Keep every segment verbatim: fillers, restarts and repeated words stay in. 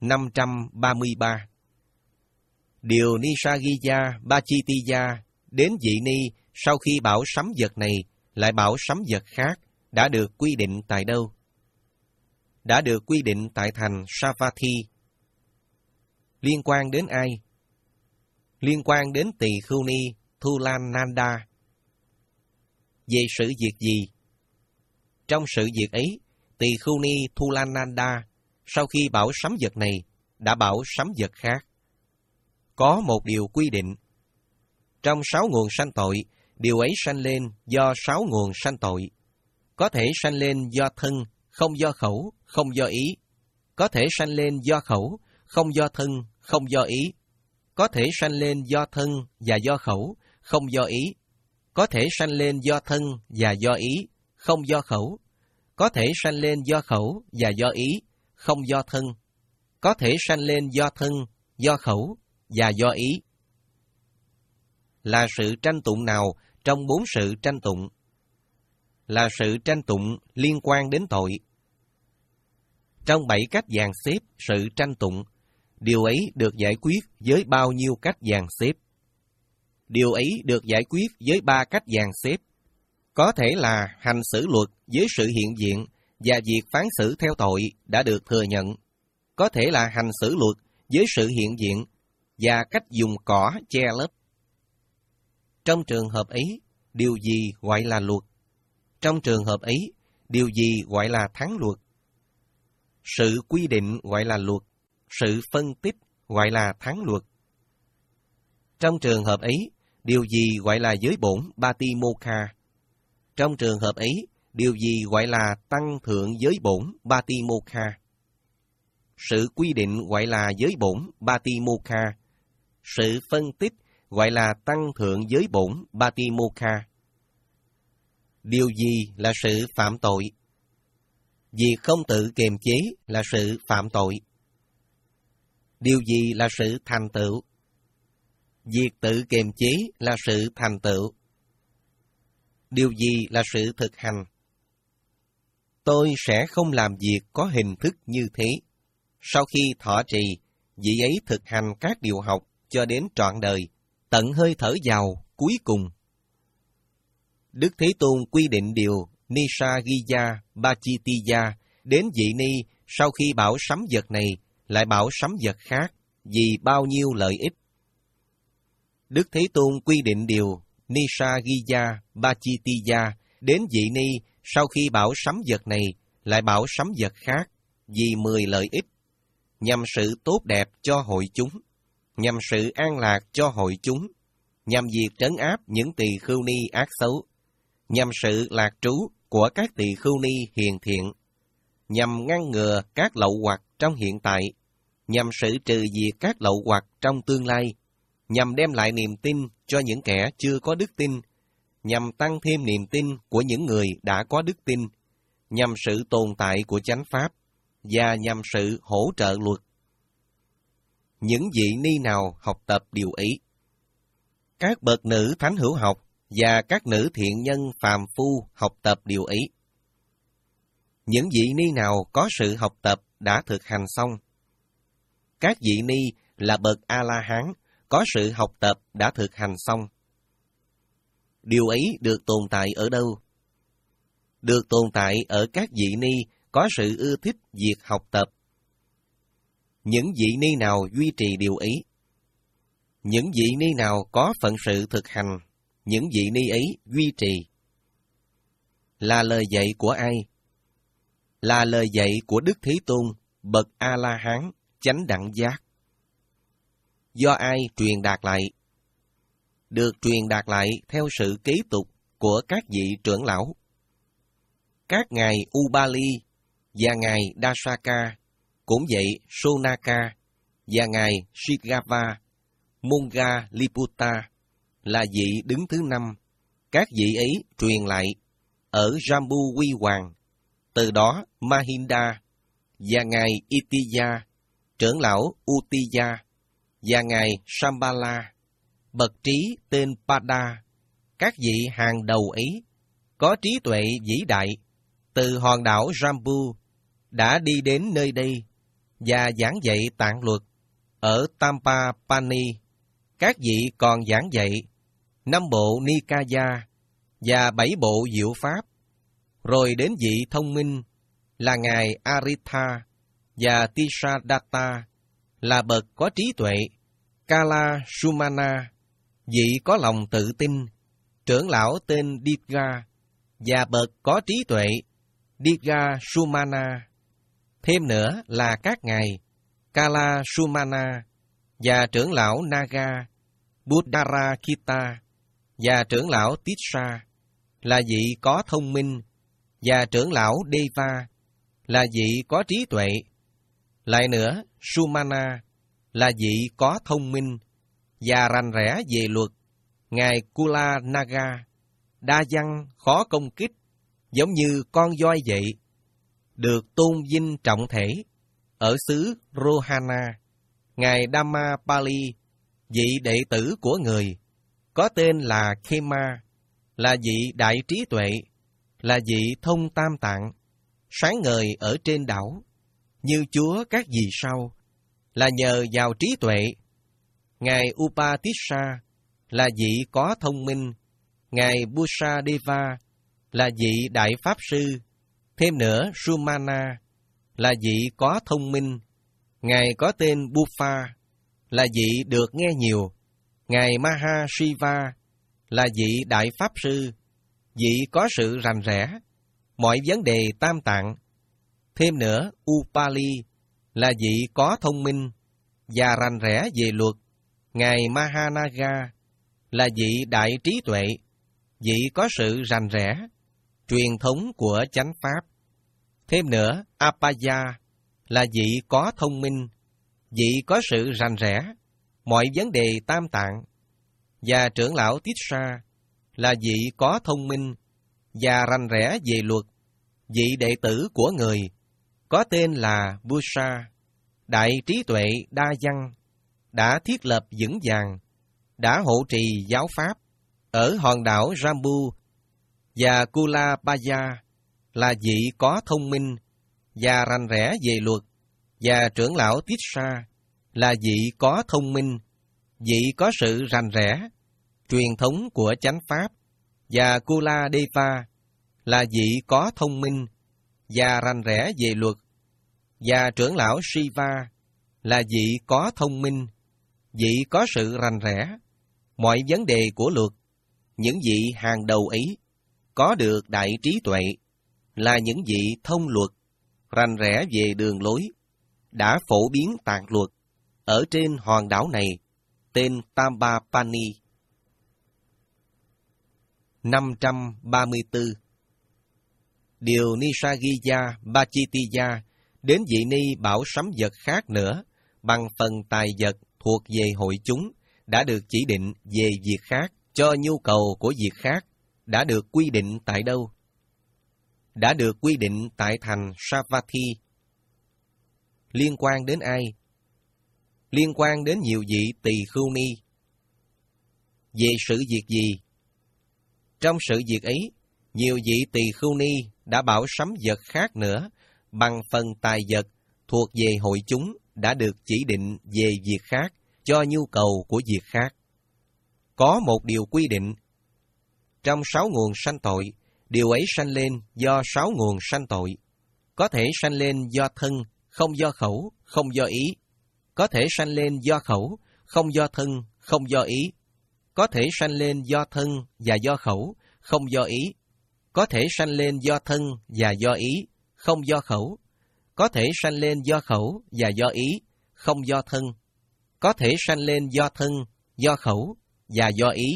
năm trăm ba mươi ba. Điều Nisargya Bachitiya đến Dị Ni sau khi bảo sấm vật này lại bảo sấm vật khác đã được quy định tại đâu? Đã được quy định tại thành Savatthi. Liên quan đến ai? Liên quan đến Tỳ Khưu Ni Thulananda. Về sự việc gì? Trong sự việc ấy, Tỳ Khưu Ni Thulananda sau khi bảo sấm vật này đã bảo sấm vật khác. Có một điều quy định. Trong sáu nguồn sanh tội, điều ấy sanh lên do sáu nguồn sanh tội. Có thể sanh lên do thân, không do khẩu, không do ý. Có thể sanh lên do khẩu, không do thân, không do ý. Có thể sanh lên do thân và do khẩu, không do ý. Có thể sanh lên do thân và do ý, không do khẩu. Có thể sanh lên do khẩu và do ý, không do thân. Có thể sanh lên do thân, do khẩu và do ý. Là sự tranh tụng nào trong bốn sự tranh tụng? Là sự tranh tụng liên quan đến tội. Trong bảy cách dàn xếp sự tranh tụng, điều ấy được giải quyết với bao nhiêu cách dàn xếp? Điều ấy được giải quyết với ba cách dàn xếp. Có thể là hành xử luật với sự hiện diện và việc phán xử theo tội đã được thừa nhận. Có thể là hành xử luật với sự hiện diện và cách dùng cỏ che lấp. Trong trường hợp ấy, điều gì gọi là luật? Trong trường hợp ấy, điều gì gọi là thắng luật? Sự quy định gọi là luật, sự phân tích gọi là thắng luật. Trong trường hợp ấy, điều gì gọi là giới bổn Batimokha? Trong trường hợp ấy, điều gì gọi là tăng thượng giới bổn Batimokha? Sự quy định gọi là giới bổn Batimokha. Sự phân tích gọi là tăng thượng giới bổn Batimokha. Điều gì là sự phạm tội? Việc không tự kiềm chế là sự phạm tội. Điều gì là sự thành tựu? Việc tự kiềm chế là sự thành tựu. Điều gì là sự thực hành? Tôi sẽ không làm việc có hình thức như thế. Sau khi thọ trì, vị ấy thực hành các điều học cho đến trọn đời, tận hơi thở vào cuối cùng. Đức Thế Tôn quy định điều Nisargya Bachitiya đến Dị Ni sau khi bảo sấm vật này lại bảo sấm vật khác vì bao nhiêu lợi ích. Đức Thế Tôn quy định điều Nisargya Bachitiya đến Dị Ni sau khi bảo sấm vật này lại bảo sấm vật khác vì mười lợi ích, nhằm sự tốt đẹp cho hội chúng, nhằm sự an lạc cho hội chúng, nhằm việc trấn áp những tỳ khưu ni ác xấu, nhằm sự lạc trú của các tỳ khưu ni hiền thiện, nhằm ngăn ngừa các lậu hoặc trong hiện tại, nhằm sự trừ diệt các lậu hoặc trong tương lai, nhằm đem lại niềm tin cho những kẻ chưa có đức tin, nhằm tăng thêm niềm tin của những người đã có đức tin, nhằm sự tồn tại của chánh pháp, và nhằm sự hỗ trợ luật. Những vị ni nào học tập điều ấy? Các bậc nữ thánh hữu học và các nữ thiện nhân phàm phu học tập điều ấy. Những vị ni nào có sự học tập đã thực hành xong? Các vị ni là bậc A-la-hán có sự học tập đã thực hành xong. Điều ấy được tồn tại ở đâu? Được tồn tại ở các vị ni có sự ưa thích việc học tập. Những vị ni nào duy trì điều ấy? Những vị ni nào có phận sự thực hành, những vị ni ấy duy trì. Là lời dạy của ai? Là lời dạy của Đức Thế Tôn, bậc A-la-hán, chánh đẳng giác. Do ai truyền đạt lại? Được truyền đạt lại theo sự kế tục của các vị trưởng lão. Các ngài Ubali và ngài Dasaka, cũng vậy Sonaka và ngài Shigava, Monga Liputta là vị đứng thứ năm. Các vị ấy truyền lại ở Jambu Quy Hoàng, từ đó Mahinda và ngài Itiya, trưởng lão Utiya và ngài Sambala, bậc trí tên Pada. Các vị hàng đầu ấy có trí tuệ vĩ đại từ hòn đảo Jambu đã đi đến nơi đây và giảng dạy tạng luật ở Tampapani. Các vị còn giảng dạy năm bộ Nikaya và bảy bộ diệu pháp. Rồi đến vị thông minh là Ngài Aritha và Tisadatta, là bậc có trí tuệ, Kala Sumana, vị có lòng tự tin, trưởng lão tên Digha, và bậc có trí tuệ, Digha Sumana. Thêm nữa là các ngài Kala Sumana và trưởng lão Naga, Buddharakita và trưởng lão Tissa, là vị có thông minh, và trưởng lão Deva, là vị có trí tuệ. Lại nữa, Sumana là vị có thông minh và rành rẽ về luật, ngài Kula Naga, đa văn khó công kích, giống như con voi vậy, được tôn vinh trọng thể ở xứ Rohana. Ngài Dhammapali, vị đệ tử của người, có tên là Khema, là vị đại trí tuệ, là vị thông tam tạng, sáng ngời ở trên đảo, như Chúa các vì sau, là nhờ vào trí tuệ. Ngài Upatissa là vị có thông minh, ngài Busadeva là vị đại pháp sư. Thêm nữa, Sumana là vị có thông minh, ngài có tên Buffa, là vị được nghe nhiều. Ngài Mahashiva là vị đại pháp sư, vị có sự rành rẽ mọi vấn đề tam tạng. Thêm nữa, Upali là vị có thông minh và rành rẽ về luật. Ngài Mahanaga là vị đại trí tuệ, vị có sự rành rẽ truyền thống của chánh pháp. Thêm nữa, Apaya là vị có thông minh, vị có sự rành rẽ mọi vấn đề tam tạng. Và trưởng lão Tissa là vị có thông minh và rành rẽ về luật, vị đệ tử của người, có tên là Busa, đại trí tuệ đa văn, đã thiết lập vững vàng, đã hộ trì giáo pháp ở hòn đảo Jambu. Và Kulapaya là vị có thông minh và rành rẽ về luật, và trưởng lão Tissa là vị có thông minh, vị có sự rành rẽ truyền thống của chánh pháp. Và Kuladeva là vị có thông minh và rành rẽ về luật, và trưởng lão Shiva là vị có thông minh, vị có sự rành rẽ mọi vấn đề của luật. Những vị hàng đầu ấy có được đại trí tuệ, là những vị thông luật, rành rẽ về đường lối, đã phổ biến tạng luật ở trên hòn đảo này, tên Tampapani. năm trăm ba mươi tư. Điều Nisagiya Bachitiya đến vị ni bảo sắm vật khác nữa, bằng phần tài vật thuộc về hội chúng, đã được chỉ định về việc khác, cho nhu cầu của việc khác, đã được quy định tại đâu? Đã được quy định tại thành Savatthi. Liên quan đến ai? Liên quan đến nhiều vị tỳ khưu ni. Về sự việc gì? Trong sự việc ấy, nhiều vị tỳ khưu ni đã bảo sắm vật khác nữa, bằng phần tài vật thuộc về hội chúng, đã được chỉ định về việc khác, cho nhu cầu của việc khác. Có một điều quy định. Trong sáu nguồn sanh tội, điều ấy sanh lên do sáu nguồn sanh tội. Có thể sanh lên do thân, không do khẩu, không do ý. Có thể sanh lên do khẩu, không do thân, không do ý. Có thể sanh lên do thân và do khẩu, không do ý. Có thể sanh lên do thân và do ý, không do khẩu. Có thể sanh lên do khẩu và do ý, không do thân. Có thể sanh lên do thân, do khẩu và do ý.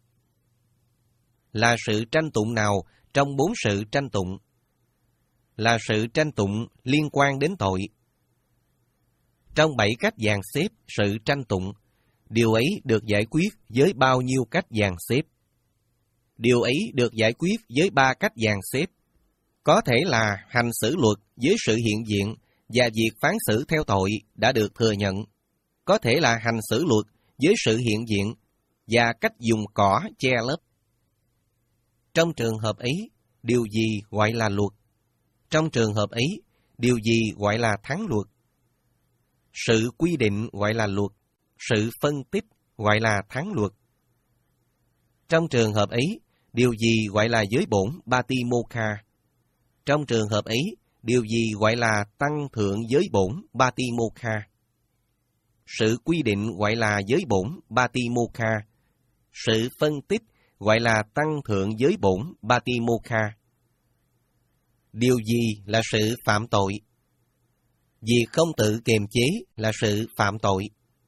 Là sự tranh tụng nào trong bốn sự tranh tụng? Là sự tranh tụng liên quan đến tội. Trong bảy cách dàn xếp sự tranh tụng, điều ấy được giải quyết với bao nhiêu cách dàn xếp? Điều ấy được giải quyết với ba cách dàn xếp. Có thể là hành xử luật với sự hiện diện và việc phán xử theo tội đã được thừa nhận. Có thể là hành xử luật với sự hiện diện và cách dùng cỏ che lấp. Trong trường hợp ấy, điều gì gọi là luật? Trong trường hợp ấy, điều gì gọi là thắng luật? Sự quy định gọi là luật, sự phân tích gọi là thắng luật. Trong trường hợp ấy, điều gì gọi là giới bổn Patimokkha? Trong trường hợp ấy, điều gì gọi là tăng thượng giới bổn Patimokkha? Sự quy định gọi là giới bổn Patimokkha. Sự phân tích gọi là tăng thượng giới bổn Patimokkha. Điều gì là sự phạm tội? Việc không tự kiềm chế là sự phạm tội.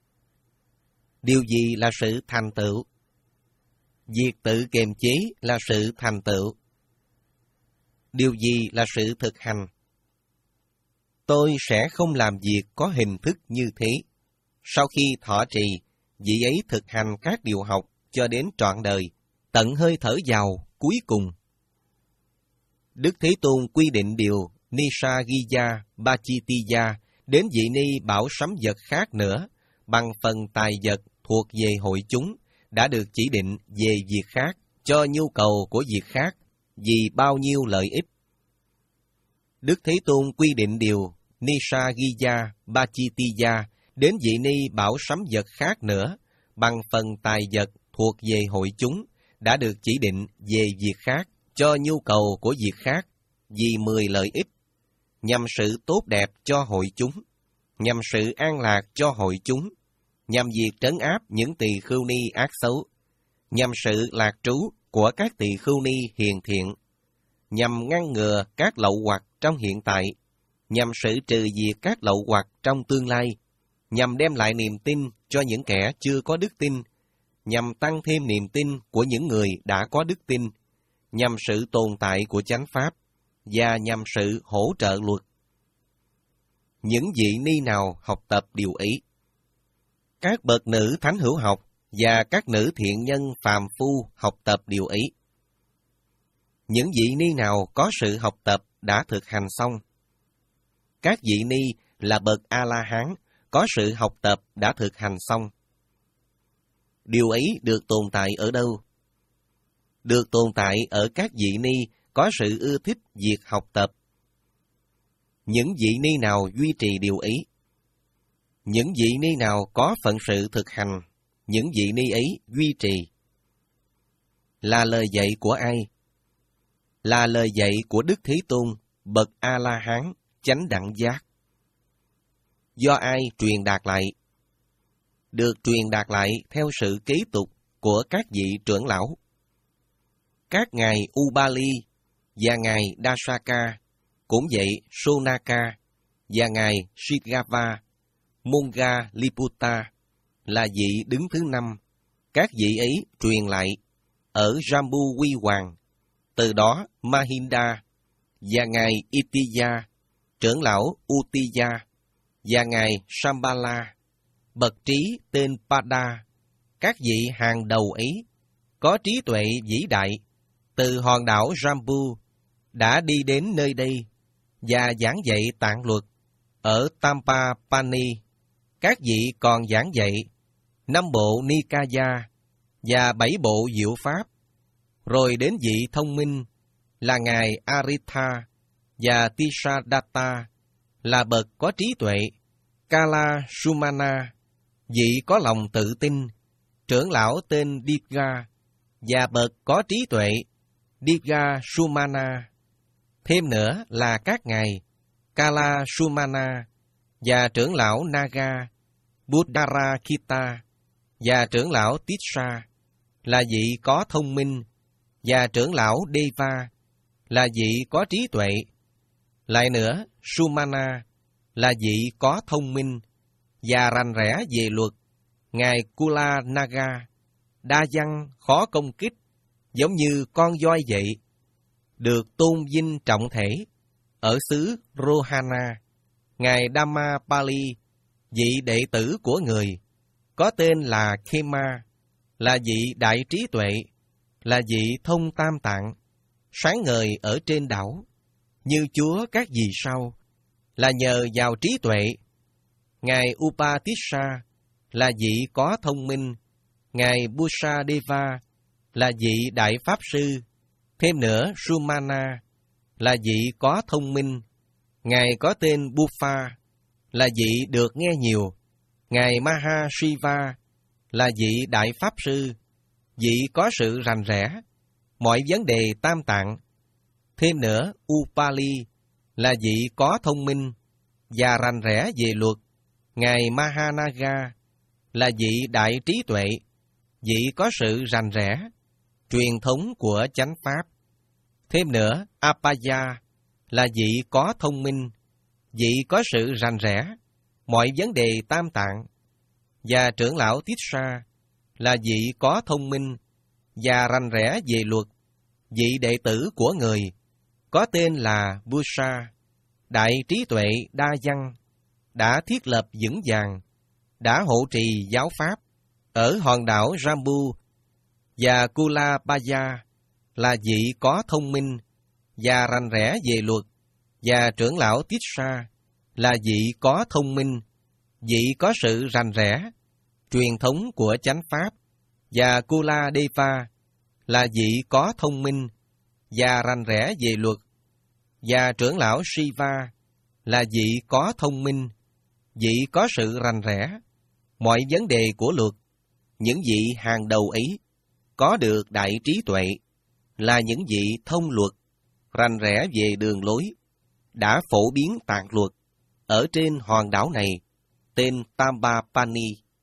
Điều gì là sự thành tựu? Việc tự kiềm chế là sự thành tựu. Điều gì là sự thực hành? Tôi sẽ không làm việc có hình thức như thế. Sau khi thọ trì, vị ấy thực hành các điều học cho đến trọn đời, tận hơi thở vào cuối cùng. Đức Thế Tôn quy định điều Nisaggiya Bachitiya đến vị ni bảo sắm vật khác nữa, bằng phần tài vật thuộc về hội chúng, đã được chỉ định về việc khác, cho nhu cầu của việc khác, vì bao nhiêu lợi ích. Đức Thế Tôn quy định điều Nisaggiya Bachitiya đến vị ni bảo sắm vật khác nữa, bằng phần tài vật thuộc về hội chúng, đã được chỉ định về việc khác, cho nhu cầu của việc khác, vì mười lợi ích, nhằm sự tốt đẹp cho hội chúng, nhằm sự an lạc cho hội chúng, nhằm việc trấn áp những tỳ khưu ni ác xấu, nhằm sự lạc trú của các tỳ khưu ni hiền thiện, nhằm ngăn ngừa các lậu hoặc trong hiện tại, nhằm sự trừ diệt các lậu hoặc trong tương lai, nhằm đem lại niềm tin cho những kẻ chưa có đức tin, nhằm tăng thêm niềm tin của những người đã có đức tin, nhằm sự tồn tại của chánh pháp, và nhằm sự hỗ trợ luật. Những vị ni nào học tập điều ấy? Các bậc nữ thánh hữu học và các nữ thiện nhân phàm phu học tập điều ấy. Những vị ni nào có sự học tập đã thực hành xong? Các vị ni là bậc A-la-hán có sự học tập đã thực hành xong. Điều ấy được tồn tại ở đâu? Được tồn tại ở các vị ni có sự ưa thích việc học tập. Những vị ni nào duy trì điều ấy? Những vị ni nào có phận sự thực hành, những vị ni ấy duy trì. Là lời dạy của ai? Là lời dạy của Đức Thế Tôn, bậc A-la-hán, chánh đẳng giác. Do ai truyền đạt lại? Được truyền đạt lại theo sự kế tục của các vị trưởng lão. Các ngài Ubali và ngài Dasaka, cũng vậy Sonaka và ngài Shigava, Monga Liputta là vị đứng thứ năm. Các vị ấy truyền lại ở Jambu Quy Hoàng, từ đó Mahinda và ngài Itiya, trưởng lão Utiya và ngài Sambala, bậc trí tên Pada. Các vị hàng đầu ấy có trí tuệ vĩ đại, từ hòn đảo Jambu đã đi đến nơi đây và giảng dạy tạng luật ở Tampapani. Các vị còn giảng dạy năm bộ Nikaya và bảy bộ diệu pháp, rồi đến vị thông minh là ngài Aritha và Tisadatta là bậc có trí tuệ, Kala Sumana, vị có lòng tự tin, trưởng lão tên Diga và bậc có trí tuệ, Diga Sumana. Thêm nữa là các ngài Kala Sumana và trưởng lão Naga, Buddharakita và trưởng lão Tissa là vị có thông minh, và trưởng lão Deva là vị có trí tuệ. Lại nữa, Sumana là vị có thông minh và rành rẽ về luật, ngài Kula Naga, đa văn khó công kích, giống như con voi vậy, được tôn vinh trọng thể. Ở xứ Rohana, ngài Dhammapali, vị đệ tử của người, có tên là Khema, là vị đại trí tuệ, là vị thông tam tạng, sáng ngời ở trên đảo, như Chúa các vì sao, là nhờ vào trí tuệ. Ngài Upatissa là vị có thông minh, ngài Busadeva là vị đại pháp sư. Thêm nữa, Sumana là vị có thông minh, ngài có tên Buffa, là vị được nghe nhiều. Ngài Mahashiva là vị đại pháp sư, vị có sự rành rẽ mọi vấn đề tam tạng. Thêm nữa, Upali là vị có thông minh và rành rẽ về luật. Ngài Mahanaga là vị đại trí tuệ, vị có sự rành rẽ truyền thống của chánh pháp. Thêm nữa, Apaya là vị có thông minh, vị có sự rành rẽ mọi vấn đề tam tạng. Và trưởng lão Tissa là vị có thông minh và rành rẽ về luật, vị đệ tử của người có tên là Busa, đại trí tuệ đa văn, đã thiết lập vững vàng, đã hộ trì giáo pháp ở hòn đảo Jambu. Và Kulabaya là vị có thông minh và rành rẽ về luật, và trưởng lão Tissa là vị có thông minh, vị có sự rành rẽ truyền thống của chánh pháp. Và Kuladeva là vị có thông minh và rành rẽ về luật, và trưởng lão Shiva là vị có thông minh, vị có sự rành rẽ mọi vấn đề của luật. Những vị hàng đầu ấy có được đại trí tuệ, là những vị thông luật, rành rẽ về đường lối, đã phổ biến tạng luật ở trên hòn đảo này, tên Tambapani.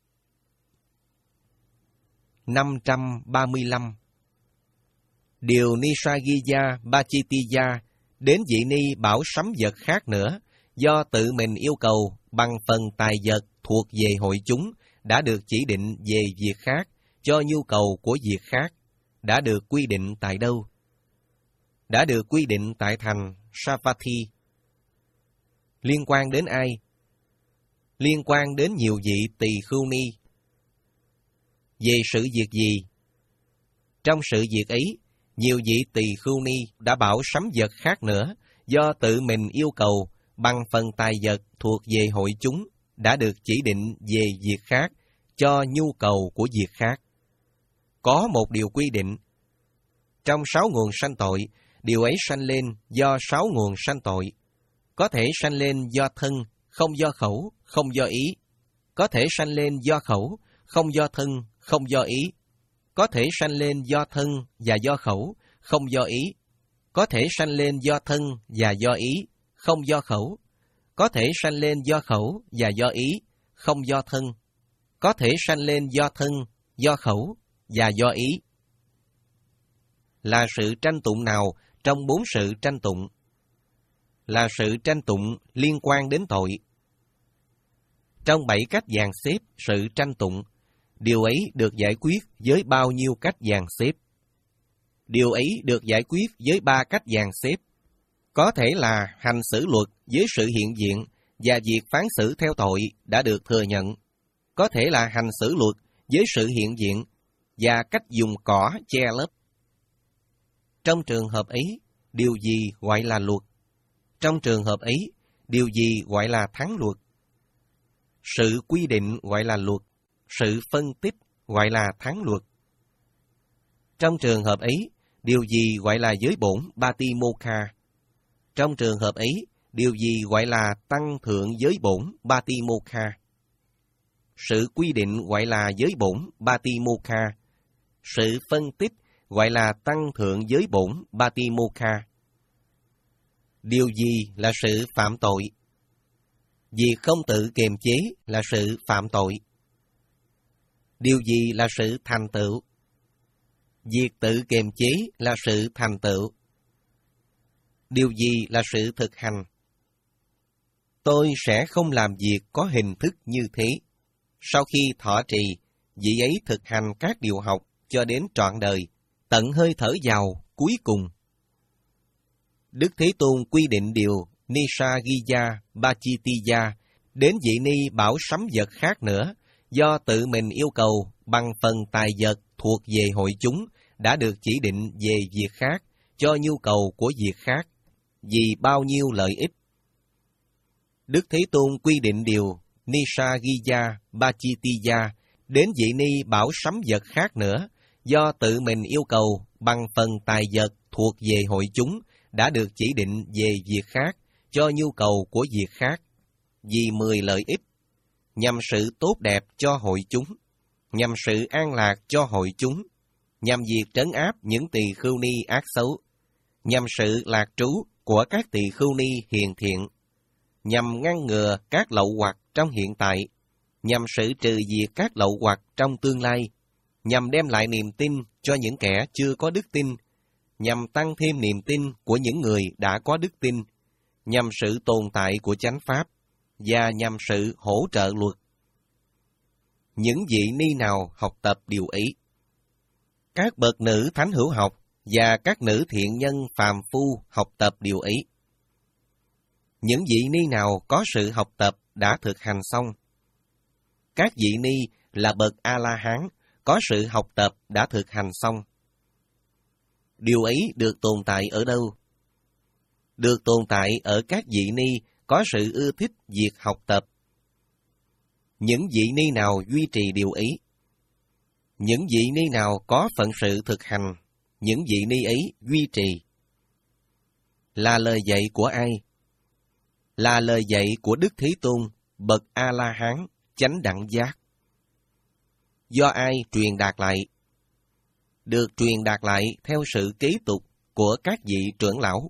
năm trăm ba mươi lăm. Điều Nisaghiya Bachitiya đến vị ni bảo sắm vật khác nữa, do tự mình yêu cầu bằng phần tài vật thuộc về hội chúng, đã được chỉ định về việc khác, cho nhu cầu của việc khác, đã được quy định tại đâu? Đã được quy định tại thành Savatthi. Liên quan đến ai? Liên quan đến nhiều vị tỳ khưu ni. Về sự việc gì? Trong sự việc ấy, nhiều vị tỳ khưu ni đã bảo sắm vật khác nữa, do tự mình yêu cầu bằng phần tài vật thuộc về hội chúng, đã được chỉ định về việc khác, cho nhu cầu của việc khác. Có một điều quy định. Trong sáu nguồn sanh tội, điều ấy sanh lên do sáu nguồn sanh tội. Có thể sanh lên do thân, không do khẩu, không do ý. Có thể sanh lên do khẩu, không do thân, không do ý. Có thể sanh lên do thân và do khẩu, không do ý. Có thể sanh lên do thân và do ý, không do khẩu. Có thể sanh lên do khẩu và do ý, không do thân. Có thể sanh lên do thân, do khẩu và do ý. Là sự tranh tụng nào trong bốn sự tranh tụng? Là sự tranh tụng liên quan đến tội. Trong bảy cách dàn xếp sự tranh tụng, điều ấy được giải quyết với bao nhiêu cách dàn xếp? Điều ấy được giải quyết với ba cách dàn xếp. Có thể là hành xử luật với sự hiện diện và việc phán xử theo tội đã được thừa nhận. Có thể là hành xử luật với sự hiện diện và cách dùng cỏ che lấp. Trong trường hợp ấy, điều gì gọi là luật? Trong trường hợp ấy, điều gì gọi là thắng luật? Sự quy định gọi là luật, sự phân tích gọi là thắng luật. Trong trường hợp ấy, điều gì gọi là giới bổn Batimokha? Trong trường hợp ấy, điều gì gọi là tăng thượng giới bổn Batimokha? Sự quy định gọi là giới bổn Batimokha. Sự phân tích gọi là tăng thượng giới bổn Batimokha. Điều gì là sự phạm tội? Việc không tự kiềm chế là sự phạm tội. Điều gì là sự thành tựu? Việc tự kiềm chế là sự thành tựu. Điều gì là sự thực hành? Tôi sẽ không làm việc có hình thức như thế. Sau khi thọ trì, vị ấy thực hành các điều học cho đến trọn đời, tận hơi thở vào cuối cùng. Đức Thế Tôn quy định điều Nisaghiya Bachitiya đến vị ni bảo sắm vật khác nữa, do tự mình yêu cầu bằng phần tài vật thuộc về hội chúng, đã được chỉ định về việc khác, cho nhu cầu của việc khác, vì bao nhiêu lợi ích. Đức Thế Tôn quy định điều Nisaghiya Bachitiya đến vị ni bảo sắm vật khác nữa, do tự mình yêu cầu bằng phần tài vật thuộc về hội chúng, đã được chỉ định về việc khác, cho nhu cầu của việc khác, vì mười lợi ích, nhằm sự tốt đẹp cho hội chúng, nhằm sự an lạc cho hội chúng, nhằm việc trấn áp những tỳ khưu ni ác xấu, nhằm sự lạc trú của các tỳ khưu ni hiền thiện, nhằm ngăn ngừa các lậu hoặc trong hiện tại, nhằm sự trừ diệt các lậu hoặc trong tương lai, nhằm đem lại niềm tin cho những kẻ chưa có đức tin, nhằm tăng thêm niềm tin của những người đã có đức tin, nhằm sự tồn tại của chánh pháp, và nhằm sự hỗ trợ luật. Những vị ni nào học tập điều ý? Các bậc nữ thánh hữu học và các nữ thiện nhân phàm phu học tập điều ý. Những vị ni nào có sự học tập đã thực hành xong. Các vị ni là bậc A-la-hán có sự học tập đã thực hành xong. Điều ấy được tồn tại ở đâu? Được tồn tại ở các vị ni có sự ưa thích việc học tập. Những vị ni nào duy trì điều ý? Những vị ni nào có phận sự thực hành, những vị ni ấy duy trì. Là lời dạy của ai? Là lời dạy của Đức Thế Tôn, bậc A-la-hán, chánh đẳng giác. Do ai truyền đạt lại? Được truyền đạt lại theo sự kế tục của các vị trưởng lão.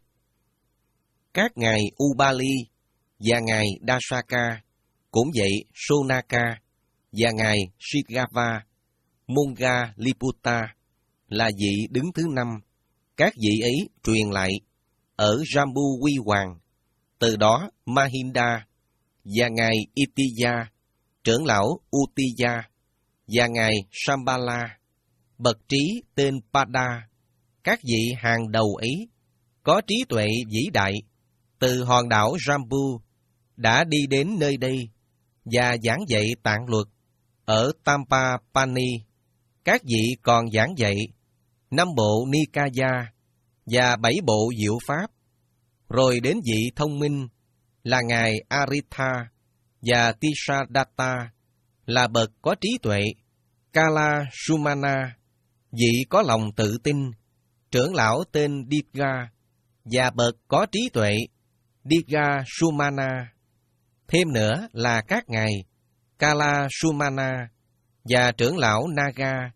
Các ngài Ubali và ngài Dasaka, cũng vậy Sonaka và ngài Shigava, Monga Liputa là vị đứng thứ năm. Các vị ấy truyền lại ở Jambu Quy Hoàng, từ đó Mahinda và ngài Itiya, trưởng lão Utiya và ngài Shambhala, bậc trí tên Pada. Các vị hàng đầu ấy có trí tuệ vĩ đại từ hòn đảo Jambu đã đi đến nơi đây và giảng dạy tạng luật ở Tampapani. Các vị còn giảng dạy năm bộ Nikaya và bảy bộ diệu pháp. Rồi đến vị thông minh là ngài Aritha và Tisadatta là bậc có trí tuệ, Kala Sumana, vị có lòng tự tin, trưởng lão tên Diga và bậc có trí tuệ, Diga Sumana. Thêm nữa là các ngài Kala Sumana và trưởng lão Naga,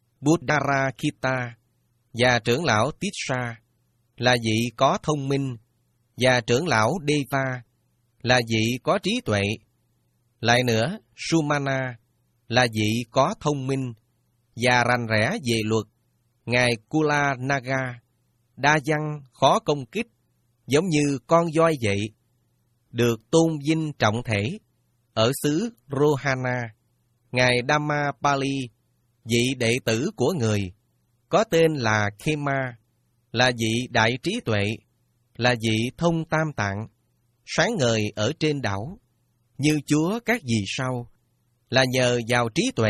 Buddharakita và trưởng lão Tissa là vị có thông minh, và trưởng lão Deva là vị có trí tuệ. Lại nữa, Sumana là vị có thông minh và rành rẽ về luật. Ngài Kula Naga đa văn khó công kích, giống như con voi vậy, được tôn vinh trọng thể ở xứ Rohana. Ngài Dhammapali, vị đệ tử của người, có tên là Khema, là vị đại trí tuệ, là vị thông tam tạng, sáng ngời ở trên đảo, như Chúa các vì sao, là nhờ vào trí tuệ.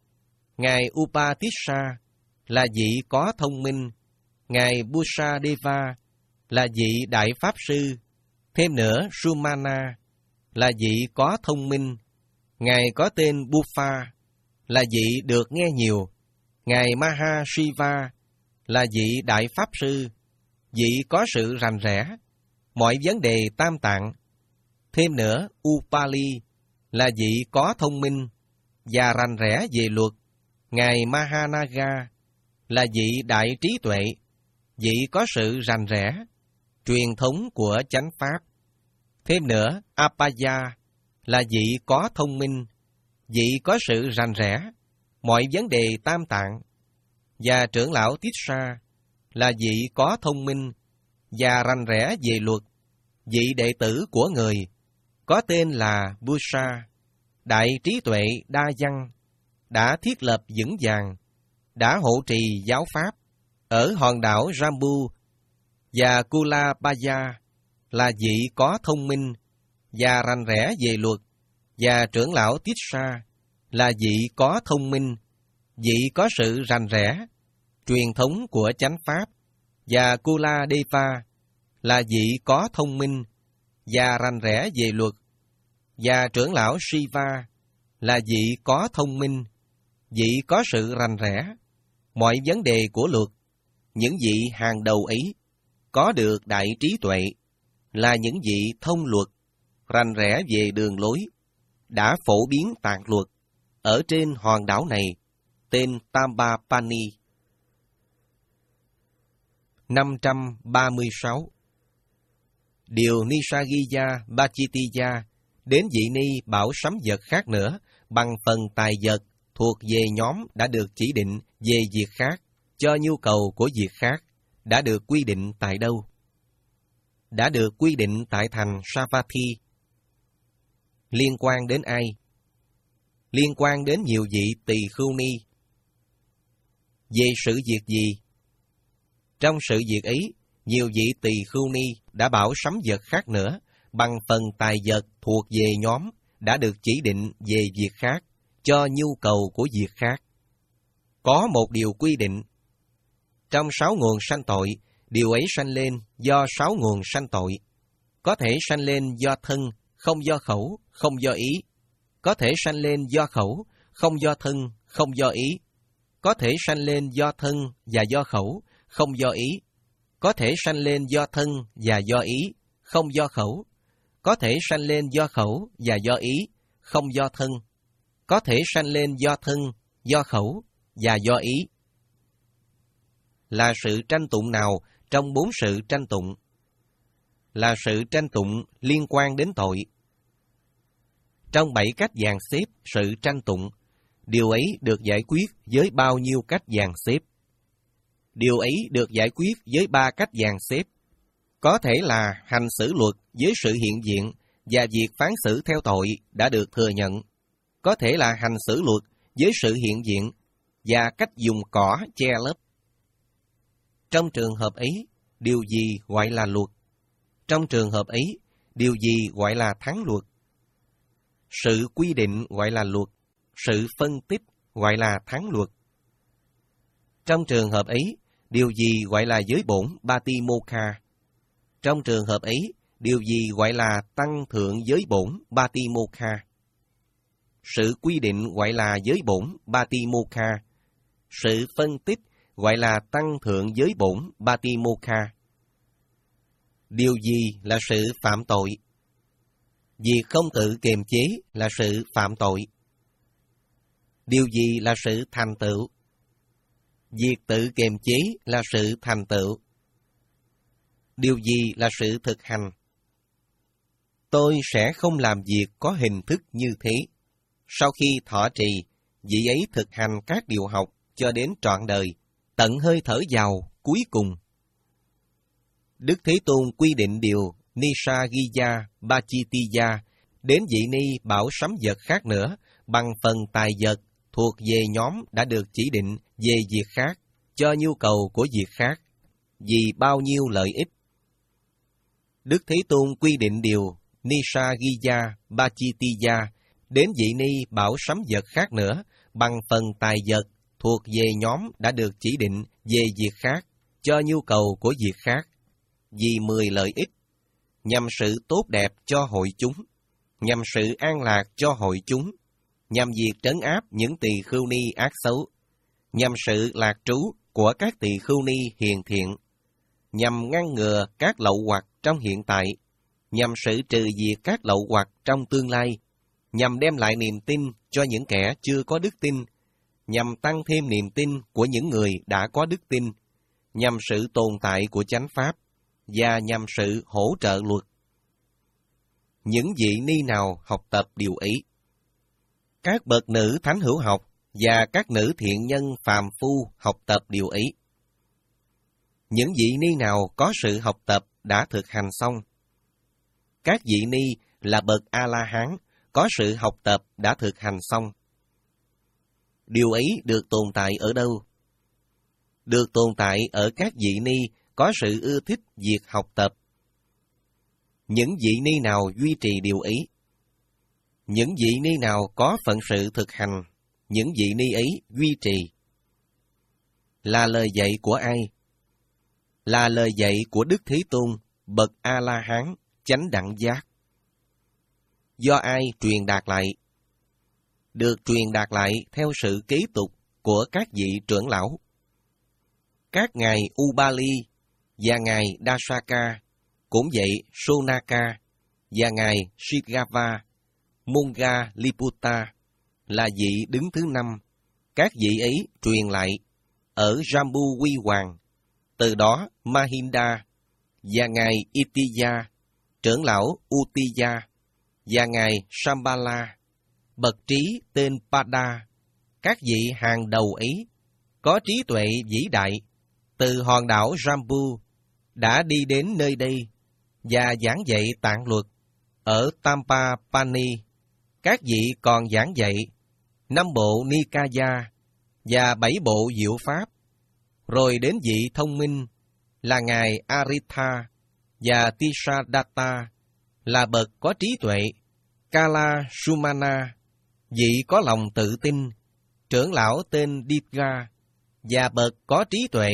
Ngài Upatissa là vị có thông minh, ngài Busadeva là vị đại pháp sư. Thêm nữa, Sumana là vị có thông minh, ngài có tên Bufa là vị được nghe nhiều. Ngài Mahashiva là vị đại pháp sư, vị có sự rành rẽ mọi vấn đề tam tạng. Thêm nữa, Upali là vị có thông minh và rành rẽ về luật. Ngài Mahanaga là vị đại trí tuệ, vị có sự rành rẽ truyền thống của chánh pháp. Thêm nữa, Apaya là vị có thông minh, vị có sự rành rẽ mọi vấn đề tam tạng. Và trưởng lão Tissa là vị có thông minh và rành rẽ về luật, vị đệ tử của người, có tên là Busa, đại trí tuệ đa văn, đã thiết lập vững vàng, đã hộ trì giáo pháp ở hòn đảo Jambu. Và Kulabaya là vị có thông minh và rành rẽ về luật, và trưởng lão Tissa là vị có thông minh, vị có sự rành rẽ truyền thống của chánh pháp. Và Kuladeva là vị có thông minh và rành rẽ về luật, và trưởng lão Shiva là vị có thông minh, vị có sự rành rẽ mọi vấn đề của luật. Những vị hàng đầu ấy có được đại trí tuệ, là những vị thông luật, rành rẽ về đường lối, đã phổ biến tạng luật ở trên hòn đảo này, tên Tambapani. năm trăm ba mươi sáu. Điều Nisargya Bachitiya đến vị ni bảo sấm vật khác nữa bằng phần tài vật thuộc về nhóm đã được chỉ định về việc khác cho nhu cầu của việc khác đã được quy định tại đâu? Đã được quy định tại thành Savatthi. Liên quan đến ai? Liên quan đến nhiều vị tỳ khưu ni. Về sự việc gì? Trong sự việc ấy, nhiều vị tỳ khưu ni đã bảo sấm vật khác nữa bằng phần tài vật thuộc về nhóm đã được chỉ định về việc khác cho nhu cầu của việc khác. Có một điều quy định. Trong sáu nguồn sanh tội, điều ấy sanh lên do sáu nguồn sanh tội. Có thể sanh lên do thân, không do khẩu, không do ý. Có thể sanh lên do khẩu, không do thân, không do ý. Có thể sanh lên do thân và do khẩu, không do ý. Có thể sanh lên do thân và do ý, không do khẩu. Có thể sanh lên do khẩu và do ý, không do thân. Có thể sanh lên do thân, do khẩu và do ý. Là sự tranh tụng nào trong bốn sự tranh tụng? Là sự tranh tụng liên quan đến tội. Trong bảy cách dàn xếp sự tranh tụng, điều ấy được giải quyết với bao nhiêu cách dàn xếp? Điều ấy được giải quyết với ba cách dàn xếp. Có thể là hành xử luật với sự hiện diện và việc phán xử theo tội đã được thừa nhận. Có thể là hành xử luật với sự hiện diện và cách dùng cỏ che lấp. Trong trường hợp ấy, điều gì gọi là luật? Trong trường hợp ấy, điều gì gọi là thắng luật? Sự quy định gọi là luật, sự phân tích gọi là thắng luật. Trong trường hợp ấy, điều gì gọi là giới bổn Batimokha? Trong trường hợp ấy, điều gì gọi là tăng thượng giới bổn Batimokha? Sự quy định gọi là giới bổn Batimokha. Sự phân tích gọi là tăng thượng giới bổn Batimokha. Điều gì là sự phạm tội? Việc không tự kiềm chế là sự phạm tội. Điều gì là sự thành tựu? Việc tự kiềm chế là sự thành tựu. Điều gì là sự thực hành? Tôi sẽ không làm việc có hình thức như thế. Sau khi thọ trì, vị ấy thực hành các điều học cho đến trọn đời, tận hơi thở vào cuối cùng. Đức Thế Tôn quy định điều Nisargya Bachitiya đến vị ni bảo sấm vật khác nữa bằng phần tài vật thuộc về nhóm đã được chỉ định về việc khác cho nhu cầu của việc khác, vì bao nhiêu lợi ích. Đức Thế Tôn quy định điều Nisargya Bachitiya đến vị ni bảo sấm vật khác nữa bằng phần tài vật thuộc về nhóm đã được chỉ định về việc khác cho nhu cầu của việc khác, vì mười lợi ích, nhằm sự tốt đẹp cho hội chúng, nhằm sự an lạc cho hội chúng, nhằm việc trấn áp những tỳ khưu ni ác xấu, nhằm sự lạc trú của các tỳ khưu ni hiền thiện, nhằm ngăn ngừa các lậu hoặc trong hiện tại, nhằm sự trừ diệt các lậu hoặc trong tương lai, nhằm đem lại niềm tin cho những kẻ chưa có đức tin, nhằm tăng thêm niềm tin của những người đã có đức tin, nhằm sự tồn tại của chánh pháp, và nhằm sự hỗ trợ luật. Những vị ni nào học tập điều ấy? Các bậc nữ thánh hữu học và các nữ thiện nhân phàm phu học tập điều ấy. Những vị ni nào có sự học tập đã thực hành xong? Các vị ni là bậc A-la-hán có sự học tập đã thực hành xong. Điều ấy được tồn tại ở đâu? Được tồn tại ở các vị ni có sự ưa thích việc học tập. Những vị ni nào duy trì điều ấy? Những vị ni nào có phận sự thực hành, những vị ni ấy duy trì. Là lời dạy của ai? Là lời dạy của Đức Thế Tôn, bậc A-la-hán, chánh đẳng giác. Do ai truyền đạt lại? Được truyền đạt lại theo sự kế tục của các vị trưởng lão. Các ngài Ubali và ngài Dasaka, cũng vậy Sonaka, và ngài Shigava Mongaliputta là vị đứng thứ năm. Các vị ấy truyền lại ở Jambu Quy Hoàng. Từ đó Mahinda và ngài Itiya, trưởng lão Utiya, và ngài Sambala, bậc trí tên Pada, các vị hàng đầu ấy có trí tuệ vĩ đại, từ hòn đảo Jambu đã đi đến nơi đây và giảng dạy tạng luật ở Tampapani. Các vị còn giảng dạy năm bộ Nikaya và bảy bộ diệu pháp. Rồi đến vị thông minh là ngài Aritha và Tisadatta là bậc có trí tuệ. Kala Sumana, vị có lòng tự tin, trưởng lão tên Diga và bậc có trí tuệ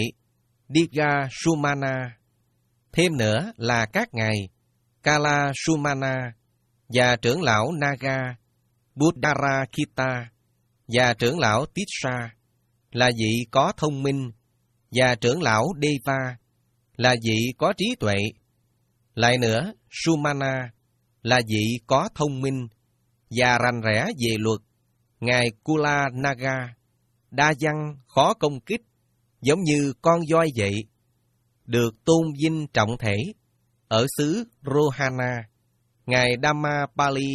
Diga Sumana. Thêm nữa là các ngài Kala Sumana và trưởng lão Naga Buddharakita và trưởng lão Tissa là vị có thông minh, và trưởng lão Deva là vị có trí tuệ. Lại nữa, Sumana là vị có thông minh và rành rẽ về luật. Ngài Kula Naga đa văn khó công kích, giống như con voi vậy, được tôn vinh trọng thể ở xứ Rohana. Ngài Dhammapali,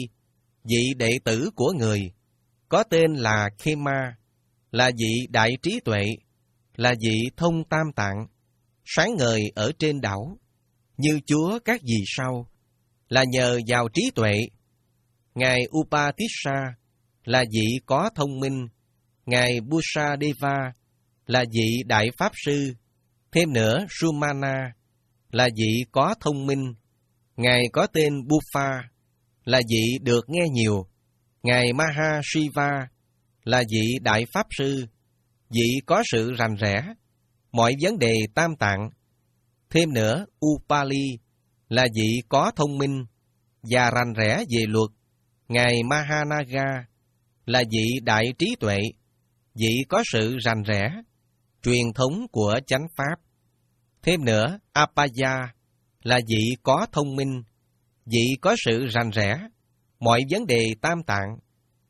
vị đệ tử của người, có tên là Khema, là vị đại trí tuệ, là vị thông tam tạng, sáng ngời ở trên đảo, như Chúa các vì sao, là nhờ vào trí tuệ. Ngài Upatissa là vị có thông minh. Ngài Busadeva là vị đại pháp sư. Thêm nữa, Sumana là vị có thông minh. Ngài có tên Buffa là vị được nghe nhiều. Ngài Mahashiva là vị đại pháp sư, vị có sự rành rẽ mọi vấn đề tam tạng. Thêm nữa, Upali là vị có thông minh và rành rẽ về luật. Ngài Mahanaga là vị đại trí tuệ, vị có sự rành rẽ truyền thống của chánh pháp. Thêm nữa, Apaya là vị có thông minh, vị có sự rành rẽ mọi vấn đề tam tạng.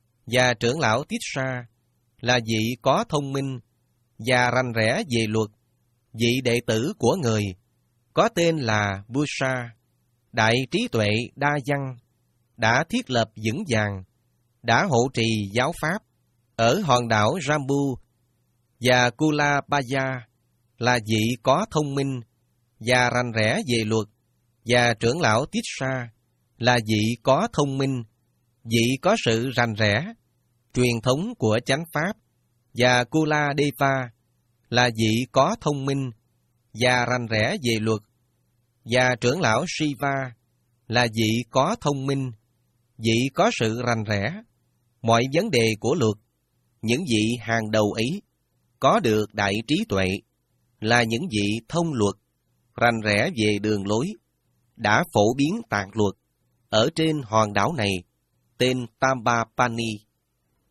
Và trưởng lão Tissa là vị có thông minh và rành rẽ về luật, vị đệ tử của người, có tên là Busa, đại trí tuệ đa văn, đã thiết lập vững vàng, đã hộ trì giáo pháp ở hòn đảo Jambu. Và Kulabaya là vị có thông minh và rành rẽ về luật, và trưởng lão Tissa là vị có thông minh, vị có sự rành rẽ truyền thống của chánh pháp. Và Kuladeva là vị có thông minh và rành rẽ về luật, và trưởng lão Shiva là vị có thông minh, vị có sự rành rẽ mọi vấn đề của luật. Những vị hàng đầu ấy có được đại trí tuệ, là những vị thông luật, rành rẽ về đường lối, đã phổ biến tạng luật ở trên hòn đảo này tên Tampapani.